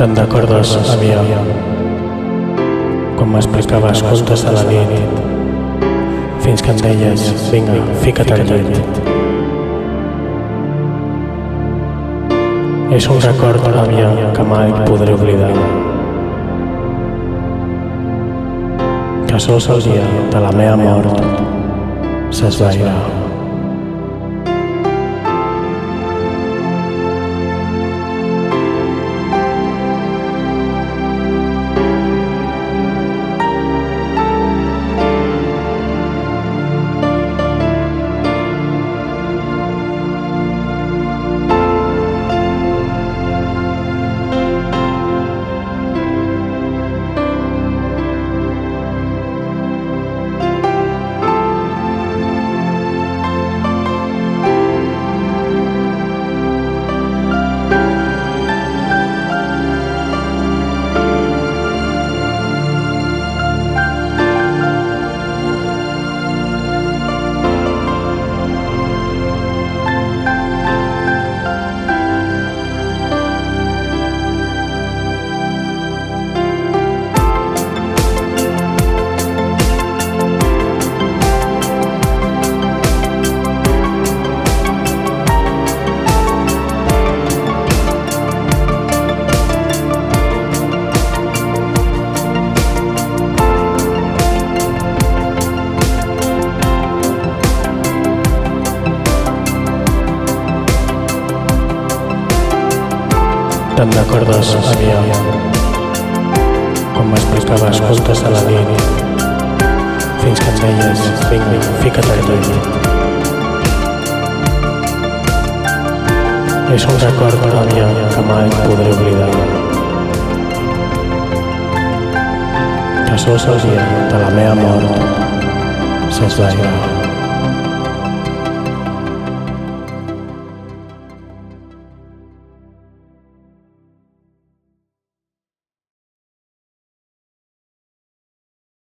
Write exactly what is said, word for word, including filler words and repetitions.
Te'n recordes, àvia, quan m'explicaves contes a la nit, fins que em deies, vinga, fica't al llit. És un record, àvia, que mai podré oblidar, que sols el dia de la meva mort s'esvairà. Te'n recordes, àvia, quan m'explicaves contes a la nit, fins que em deies, vinga, fica't al llit. És un record, àvia, que mai podré oblidar, que sols el dia de la meva mort s'esvairà.